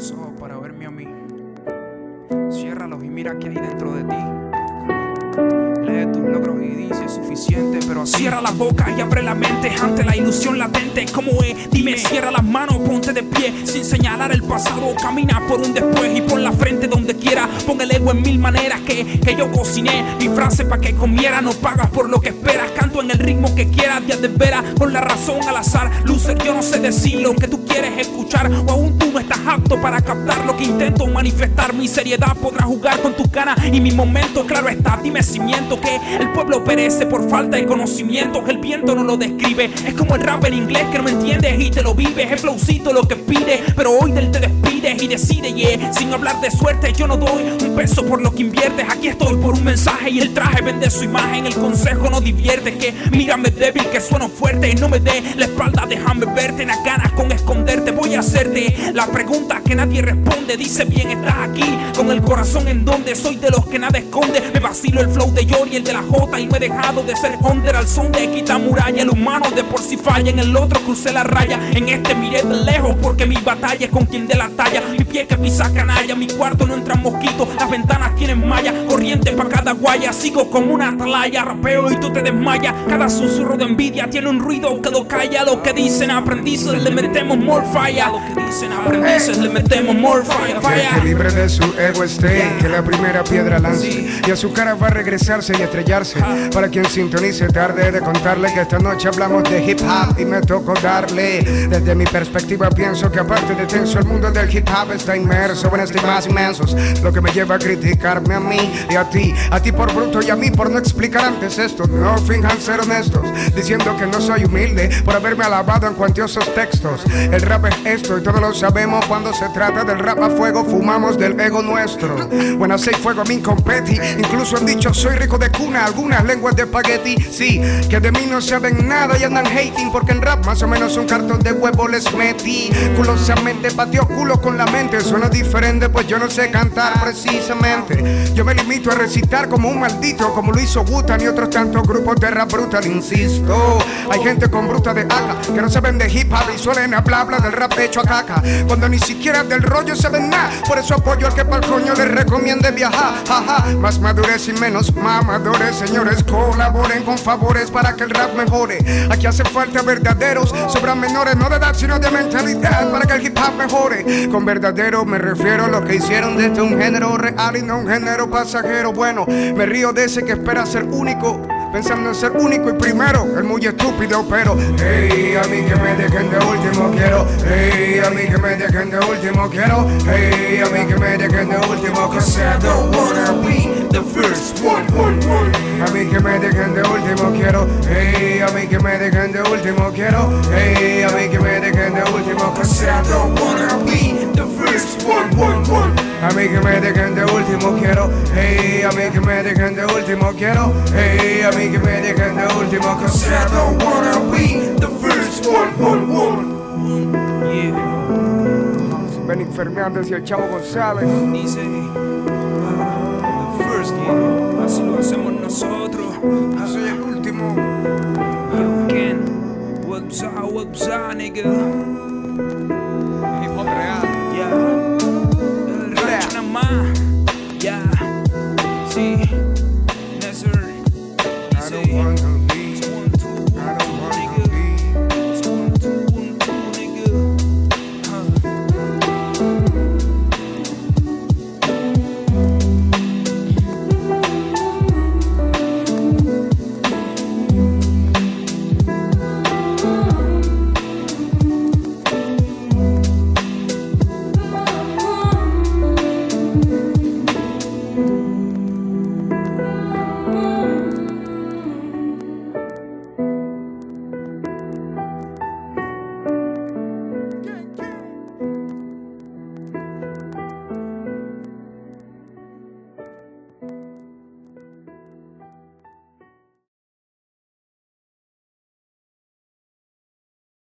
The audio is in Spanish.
los ojos para verme a mí. Ciérralos y mira qué hay dentro de ti. Lee tus logros y dice suficiente, pero así. Cierra la boca y abre la mente ante la ilusión latente. ¿Cómo es? Dime, cierra las manos, ponte de pie. Sin señalar el pasado, camina por un después. Y pon la frente donde quiera. Pon el ego en mil maneras que yo cociné. Mi frase pa' que comiera. No pagas por lo que esperas. Canto en el ritmo que quieras. Días de veras, con la razón al azar. Lucer, yo no sé decir lo que tú quieres escuchar. O aún tú no estás apto para captar lo que intento manifestar. Mi seriedad podrá jugar con tus ganas y mi momento, claro está. Dime si miento que el pueblo perece por falta de conocimiento. El viento no lo describe. Es como el rap en inglés que no me entiendes y te lo vives. Es flowcito lo que pide, pero hoy del te despides y decide, yeah. Sin hablar de suerte, yo no doy un peso por lo que inviertes. Aquí estoy por un mensaje y el traje vende su imagen. El consejo no divierte, que mírame débil, que sueno fuerte. Y no me dé la espalda, déjame verte. Las ganas con esconderte, voy a hacerte la pregunta que nadie responde. Dice bien, estás aquí con el corazón en donde. Soy de los que nada esconde. Me vacilo el flow de Yori, el de la J, y no he dejado de ser under al son de quita muralla. El humano de por si falla, en el otro crucé la raya. En este miré de lejos porque mi batalla es con quien dé la talla. Mi pie que pisa canalla, mi cuarto no entran mosquitos. Las ventanas tienen malla, corriente pa' cada guaya. Sigo como una atalaya, rapeo y tú te desmayas. Cada susurro de envidia tiene un ruido que lo calla. Lo que dicen aprendices le metemos more fire. Lo que dicen aprendices le metemos more fire. Que libre de su ego esté, que la primera piedra lance y a su cara va a regresarse y estrellarse. Para quien sintonice tarde de contarle que esta noche hablamos de hip hop y me tocó darle. Desde mi perspectiva pienso que aparte de tenso el mundo del hip hop está inmerso en estigmas inmensos, lo que me lleva a criticarme a mí y a ti por bruto y a mí por no explicar antes esto. No finjan ser honestos diciendo que no soy humilde por haberme alabado en cuantiosos textos. El rap es esto y todos lo sabemos. Cuando se trata del rap a fuego fumamos del ego nuestro. When I say fuego a mí competi. Incluso han dicho soy rico de cuna, algunas lenguas de espagueti. Sí, que de mí no saben nada y andan hating porque en rap más o menos un cartón de huevo les metí. Culosamente pateo culo con la mente. Suena diferente pues yo no sé cantar precisamente. Yo me limito a recitar como un maldito, como lo hizo Wu-Tang y otros tantos grupos de rap brutal. Insisto, hay gente con bruta de acá que no saben de hip hop y suelen hablar del rap hecho a caca, cuando ni siquiera del rollo saben nada. Por eso apoyo al que pa'l coño les recomiende viajar. Jaja, más madurez y menos mamadores. Señores, colaboren con favores para que el rap mejore. Aquí hace falta verdaderos, sobran menores, no de edad sino de mentalidad, para que el hip hop mejore. Con verdadero me refiero a lo que hicieron de este un género real y no un género pasajero. Bueno, me río de ese que espera ser único, pensando en ser único y primero. El muy estúpido, pero hey, a mí que me dejen de último quiero. Hey, a mí que me dejen de último quiero. Hey, a mí que me dejen de último, cause I don't wanna be the first one. A mí que me dejen de último quiero. Hey, a mí que me dejen de último quiero. Hey, a mí que me dejen de último, cause I don't wanna be the first one. A mí que me dejen de último quiero. Hey, a mí que me dejen de último quiero. Hey, a mí que me dejen de último, cause I don't wanna be the first one. Yeah. Benny Fernández y el Chavo González. Dice the first, yeah. Así lo hacemos nosotros. Soy el último. Yo, Ken, what's up, nigga?